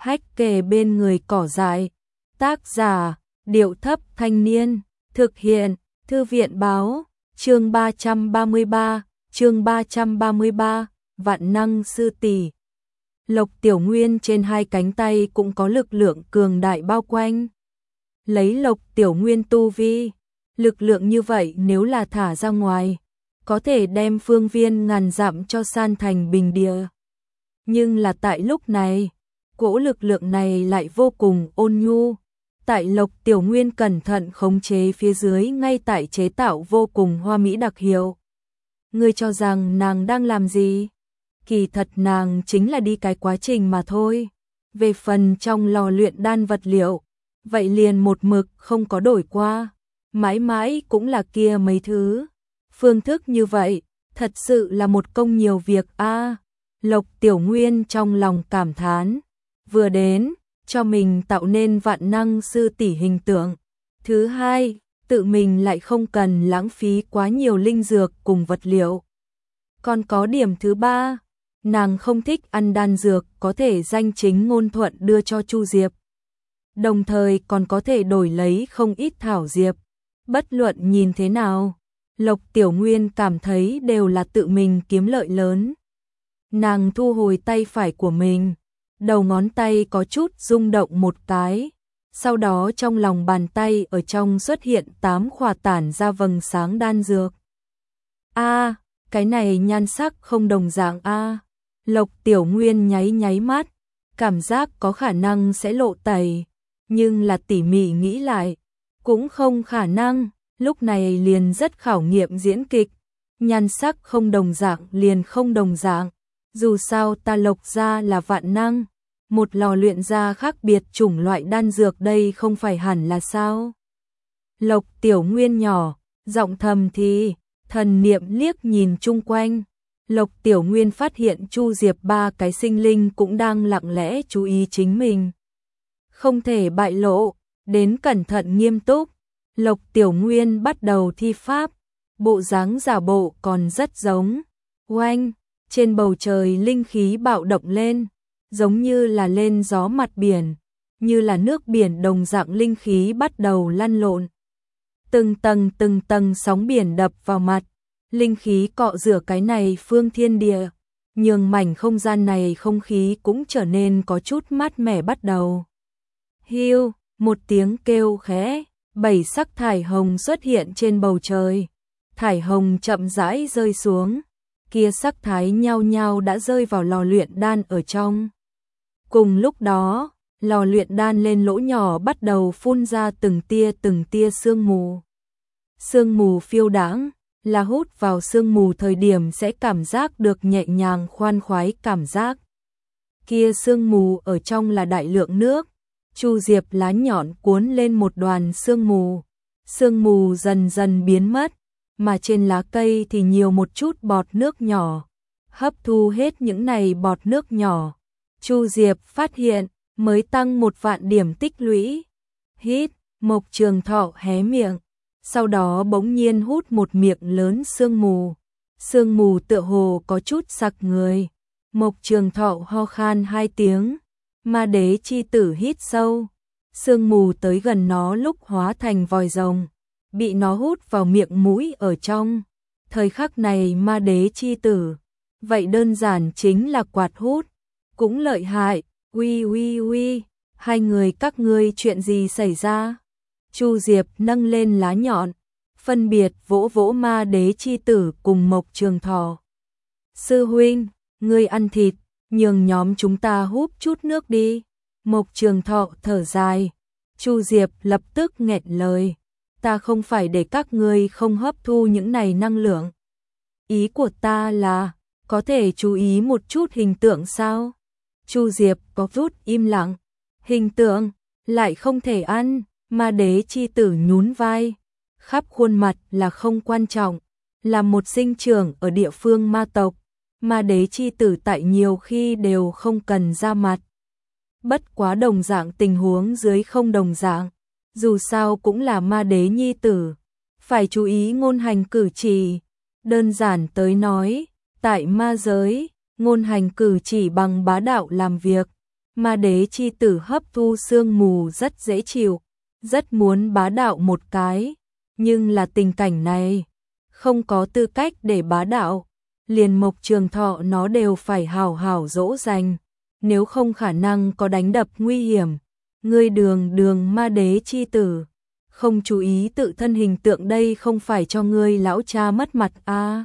hách kề bên người cỏ dại. Tác giả, Điệu Thấp Thanh Niên, thực hiện, Thư viện Báo, chương 333, Vạn Năng Sư Tỷ. Lộc Tiểu Nguyên trên hai cánh tay cũng có lực lượng cường đại bao quanh. Lấy Lộc Tiểu Nguyên tu vi, lực lượng như vậy nếu là thả ra ngoài, có thể đem phương viên ngàn dặm cho san thành bình địa. Nhưng là tại lúc này, cỗ lực lượng này lại vô cùng ôn nhu. Tại Lộc Tiểu Nguyên cẩn thận khống chế phía dưới ngay tại chế tạo vô cùng hoa mỹ đặc hiệu. Ngươi cho rằng nàng đang làm gì? Kỳ thật nàng chính là đi cái quá trình mà thôi. Về phần trong lò luyện đan vật liệu, vậy liền một mực không có đổi qua. Mãi mãi cũng là kia mấy thứ. Phương thức như vậy, thật sự là một công nhiều việc a. Lộc Tiểu Nguyên trong lòng cảm thán. Vừa đến, cho mình tạo nên vạn năng sư tỷ hình tượng. Thứ hai, tự mình lại không cần lãng phí quá nhiều linh dược cùng vật liệu. Còn có điểm thứ ba, nàng không thích ăn đan dược có thể danh chính ngôn thuận đưa cho Chu Diệp. Đồng thời còn có thể đổi lấy không ít thảo diệp. Bất luận nhìn thế nào, Lộc Tiểu Nguyên cảm thấy đều là tự mình kiếm lợi lớn. Nàng thu hồi tay phải của mình, đầu ngón tay có chút rung động một cái, sau đó trong lòng bàn tay ở trong xuất hiện 8 khỏa tản ra vầng sáng đan dược. A, cái này nhan sắc không đồng dạng a. Lộc Tiểu Nguyên nháy mắt, cảm giác có khả năng sẽ lộ tẩy, nhưng là tỉ mỉ nghĩ lại, cũng không khả năng, lúc này liền rất khảo nghiệm diễn kịch, nhan sắc không đồng dạng liền không đồng dạng. Dù sao ta Lộc gia là vạn năng, một lò luyện ra khác biệt chủng loại đan dược đây không phải hẳn là sao? Lộc Tiểu Nguyên nhỏ, giọng thầm thì, thần niệm liếc nhìn chung quanh. Lộc Tiểu Nguyên phát hiện Chu Diệp ba cái sinh linh cũng đang lặng lẽ chú ý chính mình. Không thể bại lộ, đến cẩn thận nghiêm túc. Lộc Tiểu Nguyên bắt đầu thi pháp, bộ dáng giả bộ còn rất giống. Oanh! Trên bầu trời linh khí bạo động lên, giống như là lên gió mặt biển, như là nước biển đồng dạng linh khí bắt đầu lăn lộn. Từng tầng sóng biển đập vào mặt, linh khí cọ rửa cái này phương thiên địa, nhường mảnh không gian này không khí cũng trở nên có chút mát mẻ bắt đầu. Hiu, một tiếng kêu khẽ, 7 sắc thải hồng xuất hiện trên bầu trời, thải hồng chậm rãi rơi xuống. Kia sắc thái nhao nhao đã rơi vào lò luyện đan ở trong. Cùng lúc đó, lò luyện đan lên lỗ nhỏ bắt đầu phun ra từng tia sương mù. Sương mù phiêu đãng, là hút vào sương mù thời điểm sẽ cảm giác được nhẹ nhàng khoan khoái cảm giác. Kia sương mù ở trong là đại lượng nước, Chu Diệp lá nhọn cuốn lên một đoàn sương mù dần dần biến mất. Mà trên lá cây thì nhiều một chút bọt nước nhỏ. Hấp thu hết những này bọt nước nhỏ, Chu Diệp phát hiện mới tăng 1 vạn điểm tích lũy. Hít, Mộc Trường Thọ hé miệng, sau đó bỗng nhiên hút một miệng lớn sương mù. Sương mù tựa hồ có chút sặc người. Mộc Trường Thọ ho khan 2 tiếng, Ma Đế chi tử hít sâu. Sương mù tới gần nó lúc hóa thành vòi rồng, bị nó hút vào miệng mũi ở trong. Thời khắc này Ma Đế chi tử, vậy đơn giản chính là quạt hút, cũng lợi hại. Uy, hai người các ngươi chuyện gì xảy ra? Chu Diệp nâng lên lá nhọn, phân biệt vỗ vỗ Ma Đế chi tử cùng Mộc Trường Thọ. Sư huynh, ngươi ăn thịt, nhường nhóm chúng ta húp chút nước đi. Mộc Trường Thọ thở dài. Chu Diệp lập tức nghẹn lời. Ta không phải để các ngươi không hấp thu những này năng lượng. Ý của ta là, có thể chú ý một chút hình tượng sao? Chu Diệp có chút im lặng. Hình tượng, lại không thể ăn. Ma Đế chi tử nhún vai. Khắp khuôn mặt là không quan trọng. Là một sinh trưởng ở địa phương ma tộc, Ma Đế chi tử tại nhiều khi đều không cần ra mặt. Bất quá đồng dạng tình huống dưới không đồng dạng. Dù sao cũng là Ma Đế nhi tử, phải chú ý ngôn hành cử chỉ. Đơn giản tới nói, tại ma giới, ngôn hành cử chỉ bằng bá đạo làm việc, Ma đế chi tử hấp thu sương mù rất dễ chịu, rất muốn bá đạo một cái, nhưng là tình cảnh này, không có tư cách để bá đạo, liền Mộc Trường Thọ nó đều phải hảo hảo dỗ dành, nếu không khả năng có đánh đập nguy hiểm. Ngươi đường ma đế chi tử, không chú ý tự thân hình tượng đây không phải cho ngươi lão cha mất mặt à.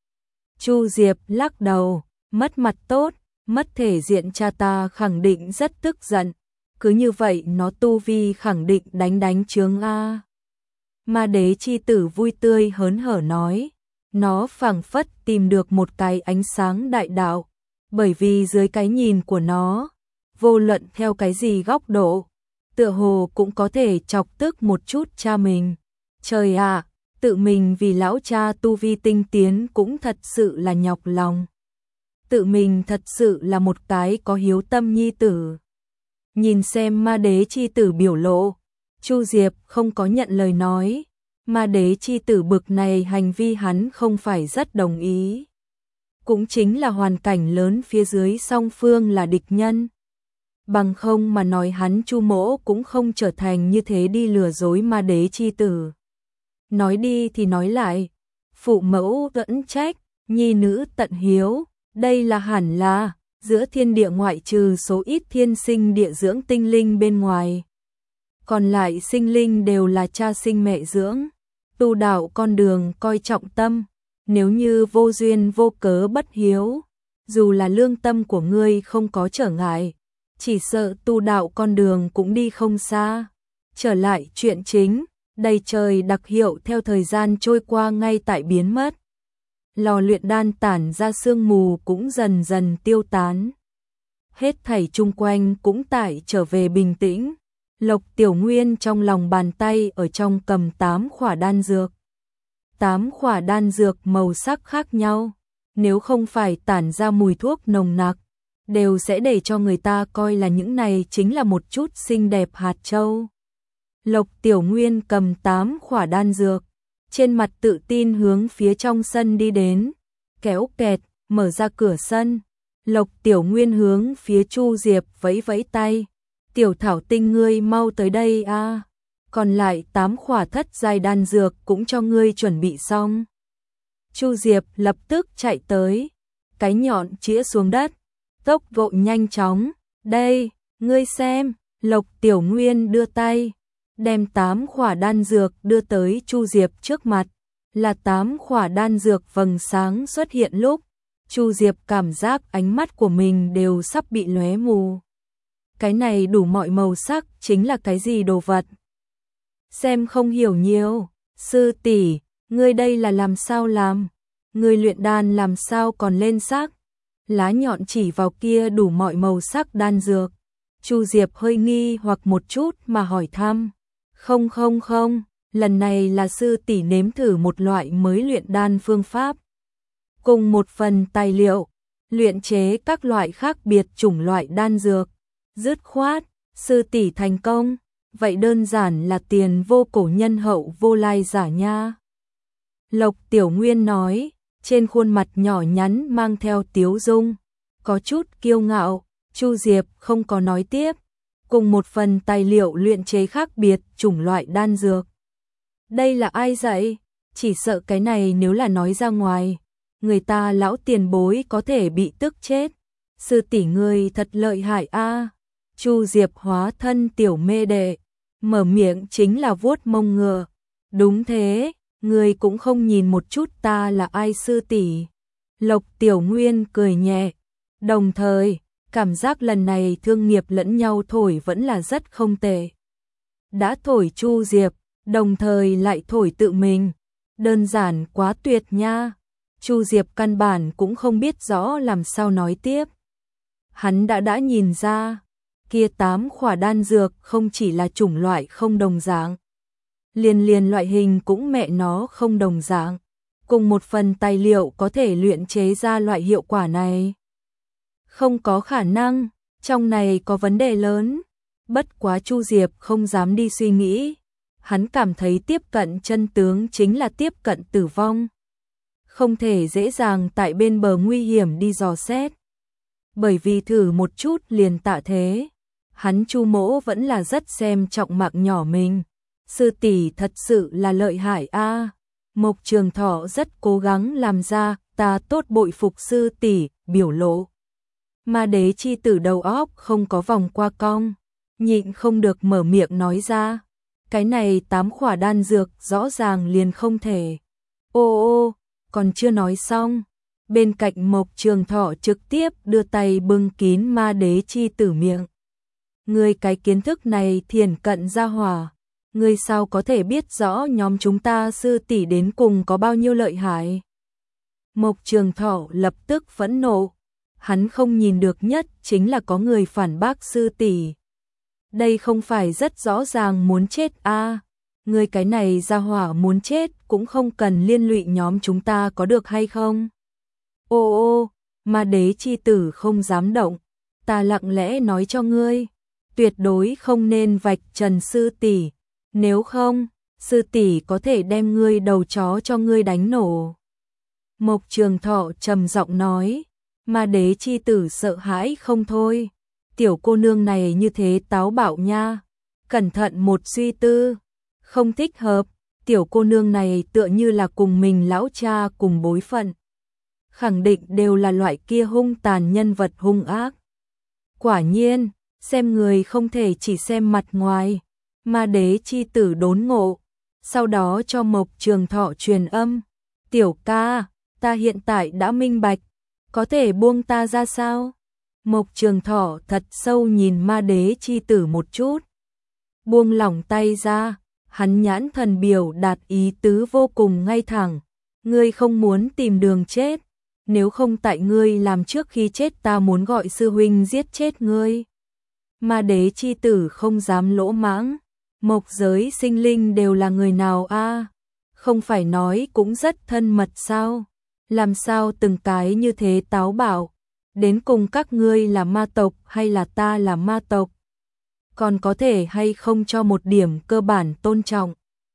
Chu Diệp lắc đầu, mất mặt tốt, mất thể diện cha ta khẳng định rất tức giận, cứ như vậy nó tu vi khẳng định đánh chướng a. Ma đế chi tử vui tươi hớn hở nói, nó phảng phất tìm được một cái ánh sáng đại đạo, bởi vì dưới cái nhìn của nó, vô luận theo cái gì góc độ, tựa hồ cũng có thể chọc tức một chút cha mình. Trời ạ, tự mình vì lão cha tu vi tinh tiến cũng thật sự là nhọc lòng. Tự mình thật sự là một cái có hiếu tâm nhi tử. Nhìn xem ma đế chi tử biểu lộ, Chu Diệp không có nhận lời nói, ma đế chi tử bực này hành vi hắn không phải rất đồng ý. Cũng chính là hoàn cảnh lớn phía dưới song phương là địch nhân. Bằng không mà nói hắn Chu Mỗ cũng không trở thành như thế đi lừa dối ma đế chi tử. Nói đi thì nói lại, phụ mẫu vẫn trách, nhi nữ tận hiếu, đây là hẳn là, giữa thiên địa ngoại trừ số ít thiên sinh địa dưỡng tinh linh bên ngoài. Còn lại sinh linh đều là cha sinh mẹ dưỡng, tu đạo con đường coi trọng tâm, nếu như vô duyên vô cớ bất hiếu, dù là lương tâm của ngươi không có trở ngại, chỉ sợ tu đạo con đường cũng đi không xa. Trở lại chuyện chính, đầy trời đặc hiệu theo thời gian trôi qua ngay tại biến mất. Lò luyện đan tản ra sương mù cũng dần dần tiêu tán. Hết thảy chung quanh cũng tại trở về bình tĩnh. Lộc Tiểu Nguyên trong lòng bàn tay ở trong cầm 8 khỏa đan dược. 8 khỏa đan dược màu sắc khác nhau, nếu không phải tản ra mùi thuốc nồng nặc, đều sẽ để cho người ta coi là những này chính là một chút xinh đẹp hạt châu. Lộc Tiểu Nguyên cầm 8 khỏa đan dược, trên mặt tự tin hướng phía trong sân đi đến, kéo kẹt, mở ra cửa sân. Lộc Tiểu Nguyên hướng phía Chu Diệp vẫy vẫy tay, Tiểu Thảo Tinh ngươi mau tới đây a, còn lại 8 khỏa thất giai đan dược cũng cho ngươi chuẩn bị xong. Chu Diệp lập tức chạy tới, cái nhọn chĩa xuống đất, tốc độ nhanh chóng, đây, ngươi xem, Lộc Tiểu Nguyên đưa tay, đem 8 khỏa đan dược đưa tới Chu Diệp trước mặt, là 8 khỏa đan dược vầng sáng xuất hiện lúc, Chu Diệp cảm giác ánh mắt của mình đều sắp bị lóe mù. Cái này đủ mọi màu sắc chính là cái gì đồ vật? Xem không hiểu nhiều, sư tỷ, ngươi đây là làm sao làm? Ngươi luyện đan làm sao còn lên sắc? Lá nhọn chỉ vào kia đủ mọi màu sắc đan dược. Chu Diệp hơi nghi hoặc một chút mà hỏi thăm. Không, lần này là sư tỷ nếm thử một loại mới luyện đan phương pháp. Cùng một phần tài liệu, luyện chế các loại khác biệt chủng loại đan dược. Dứt khoát, sư tỷ thành công, vậy đơn giản là tiền vô cổ nhân hậu vô lai giả nha. Lộc Tiểu Nguyên nói, trên khuôn mặt nhỏ nhắn mang theo tiếu dung, có chút kiêu ngạo. Chu Diệp không có nói tiếp, cùng một phần tài liệu luyện chế khác biệt chủng loại đan dược. Đây là ai dạy? Chỉ sợ cái này nếu là nói ra ngoài, người ta lão tiền bối có thể bị tức chết. Sư tỷ ngươi thật lợi hại a. Chu Diệp hóa thân tiểu mê đệ, mở miệng chính là vuốt mông ngựa. Đúng thế, ngươi cũng không nhìn một chút ta là ai sư tỷ. Lộc Tiểu Nguyên cười nhẹ, đồng thời cảm giác lần này thương nghiệp lẫn nhau thổi vẫn là rất không tệ. Đã thổi Chu Diệp, đồng thời lại thổi tự mình, đơn giản quá tuyệt nha. Chu Diệp căn bản cũng không biết rõ làm sao nói tiếp. Hắn đã nhìn ra, kia 8 khỏa đan dược không chỉ là chủng loại không đồng dạng, liền loại hình cũng mẹ nó không đồng dạng, cùng một phần tài liệu có thể luyện chế ra loại hiệu quả này. Không có khả năng, trong này có vấn đề lớn. Bất quá Chu Diệp không dám đi suy nghĩ, hắn cảm thấy tiếp cận chân tướng chính là tiếp cận tử vong. Không thể dễ dàng tại bên bờ nguy hiểm đi dò xét, bởi vì thử một chút liền tạ thế. hắn Chu Mỗ vẫn là rất xem trọng mạng nhỏ mình. Sư tỷ thật sự là lợi hại a. Mộc Trường Thọ rất cố gắng làm ra, ta tốt bội phục sư tỷ, biểu lộ. Ma Đế chi tử đầu óc không có vòng qua cong, nhịn không được mở miệng nói ra. Cái này 8 khỏa đan dược rõ ràng liền không thể. Ô, còn chưa nói xong. Bên cạnh Mộc Trường Thọ trực tiếp đưa tay bưng kín Ma Đế chi tử miệng. Ngươi cái kiến thức này thiền cận ra hỏa. Ngươi sao có thể biết rõ nhóm chúng ta sư tỷ đến cùng có bao nhiêu lợi hại? Mộc Trường Thọ lập tức phẫn nộ. Hắn không nhìn được nhất chính là có người phản bác sư tỷ. Đây không phải rất rõ ràng muốn chết a? Ngươi cái này ra hỏa muốn chết cũng không cần liên lụy nhóm chúng ta có được hay không? Ô, Ma Đế chi tử không dám động. Ta lặng lẽ nói cho ngươi, tuyệt đối không nên vạch trần sư tỷ. Nếu không, sư tỷ có thể đem ngươi đầu chó cho ngươi đánh nổ. Mộc Trường Thọ trầm giọng nói. Ma Đế chi tử sợ hãi không thôi. Tiểu cô nương này như thế táo bạo nha. Cẩn thận một suy tư. Không thích hợp. Tiểu cô nương này tựa như là cùng mình lão cha cùng bối phận. Khẳng định đều là loại kia hung tàn nhân vật hung ác. Quả nhiên, xem người không thể chỉ xem mặt ngoài. Ma Đế chi tử đốn ngộ. Sau đó cho Mộc Trường Thọ truyền âm. Tiểu ca, ta hiện tại đã minh bạch. Có thể buông ta ra sao? Mộc Trường Thọ thật sâu nhìn Ma Đế chi tử một chút. Buông lỏng tay ra, hắn nhãn thần biểu đạt ý tứ vô cùng ngay thẳng. Ngươi không muốn tìm đường chết. Nếu không tại ngươi làm trước khi chết ta muốn gọi sư huynh giết chết ngươi. Ma Đế chi tử không dám lỗ mãng. Mộc giới sinh linh đều là người nào a? Không phải nói cũng rất thân mật sao? Làm sao từng cái như thế táo bạo? Đến cùng các ngươi là ma tộc hay là ta là ma tộc? Còn có thể hay không cho một điểm cơ bản tôn trọng?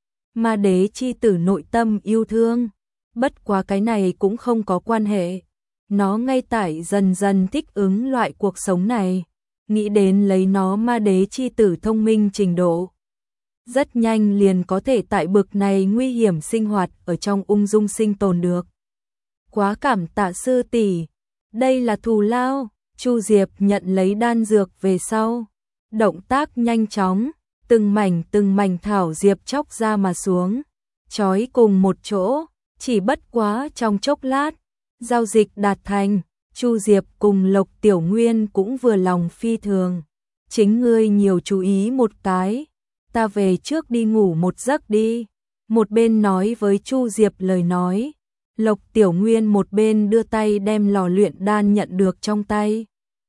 Ma Đế chi tử nội tâm yêu thương. Bất quá cái này cũng không có quan hệ. Nó ngay tại dần dần thích ứng loại cuộc sống này. Nghĩ đến lấy nó Ma Đế chi tử thông minh trình độ. Rất nhanh liền có thể tại bực này nguy hiểm sinh hoạt ở trong ung dung sinh tồn được. Quá cảm tạ sư tỷ, đây là thù lao. Chu Diệp nhận lấy đan dược về sau, động tác nhanh chóng, từng mảnh thảo diệp chóc ra mà xuống, trói cùng một chỗ, chỉ bất quá trong chốc lát, giao dịch đạt thành. Chu Diệp cùng Lộc Tiểu Nguyên cũng vừa lòng phi thường. Chính ngươi nhiều chú ý một cái, ta về trước đi ngủ một giấc đi. Một bên nói với Chu Diệp lời nói, Lộc Tiểu Nguyên một bên đưa tay đem lò luyện đan nhận được trong tay.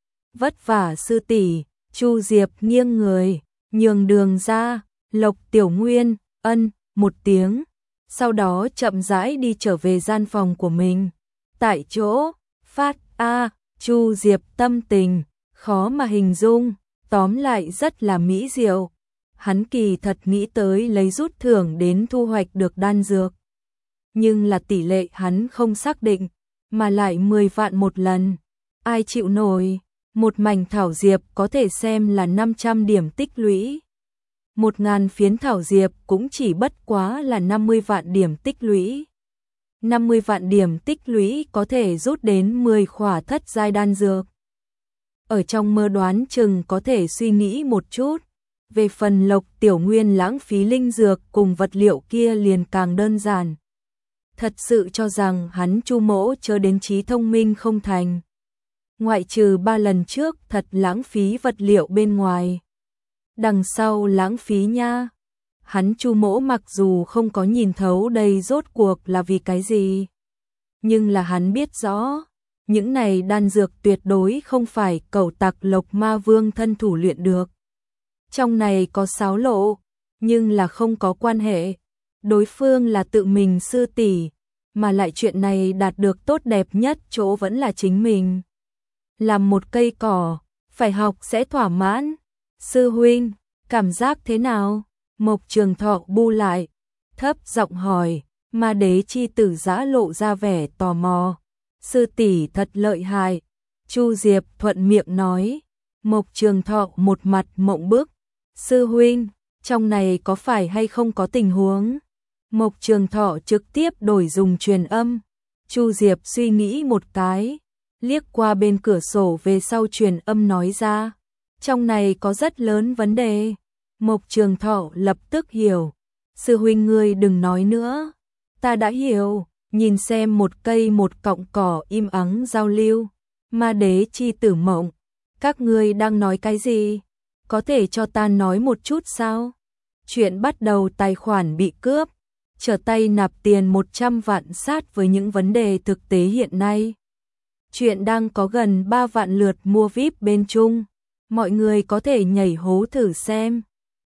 Vất vả sư tỷ. Chu Diệp nghiêng người, nhường đường ra. Lộc Tiểu Nguyên ân một tiếng, sau đó chậm rãi đi trở về gian phòng của mình. Tại chỗ, phát Chu Diệp tâm tình khó mà hình dung, tóm lại rất là mỹ diệu. Hắn kỳ thật nghĩ tới lấy rút thưởng đến thu hoạch được đan dược. Nhưng là tỷ lệ hắn không xác định, mà lại 10 vạn một lần. Ai chịu nổi, một mảnh thảo diệp có thể xem là 500 điểm tích lũy. 1000 phiến thảo diệp cũng chỉ bất quá là 50 vạn điểm tích lũy. 50 vạn điểm tích lũy có thể rút đến 10 khỏa thất giai đan dược. Ở trong mơ đoán chừng có thể suy nghĩ một chút. Về phần Lộc Tiểu Nguyên lãng phí linh dược cùng vật liệu kia liền càng đơn giản. Thật sự cho rằng hắn Chu Mỗ chớ đến trí thông minh không thành. Ngoại trừ 3 lần trước thật lãng phí vật liệu bên ngoài. Đằng sau lãng phí nha. Hắn Chu Mỗ mặc dù không có nhìn thấu đây rốt cuộc là vì cái gì. Nhưng là hắn biết rõ, những này đan dược tuyệt đối không phải cẩu tặc Lộc Ma Vương thân thủ luyện được. Trong này có xáo lộ, nhưng là không có quan hệ. Đối phương là tự mình sư tỷ, mà lại chuyện này đạt được tốt đẹp nhất chỗ vẫn là chính mình. Làm một cây cỏ, phải học sẽ thỏa mãn. Sư huynh, cảm giác thế nào? Mộc Trường Thọ bu lại, thấp giọng hỏi. Ma Đế chi tử giã lộ ra vẻ tò mò. Sư tỷ thật lợi hại. Chu Diệp thuận miệng nói. Mộc Trường Thọ một mặt mộng bức. Sư huynh, trong này có phải hay không có tình huống? Mộc Trường Thọ trực tiếp đổi dùng truyền âm. Chu Diệp suy nghĩ một cái, liếc qua bên cửa sổ về sau truyền âm nói ra. Trong này có rất lớn vấn đề. Mộc Trường Thọ lập tức hiểu. Sư huynh ngươi đừng nói nữa. Ta đã hiểu, nhìn xem một cây một cọng cỏ im ắng giao lưu. Ma đế chi tử mộng. Các ngươi đang nói cái gì? Có thể cho ta nói một chút sao? Chuyện bắt đầu tài khoản bị cướp. Trở tay nạp tiền 100 vạn sát với những vấn đề thực tế hiện nay. Chuyện đang có gần 3 vạn lượt mua VIP bên Trung. Mọi người có thể nhảy hố thử xem.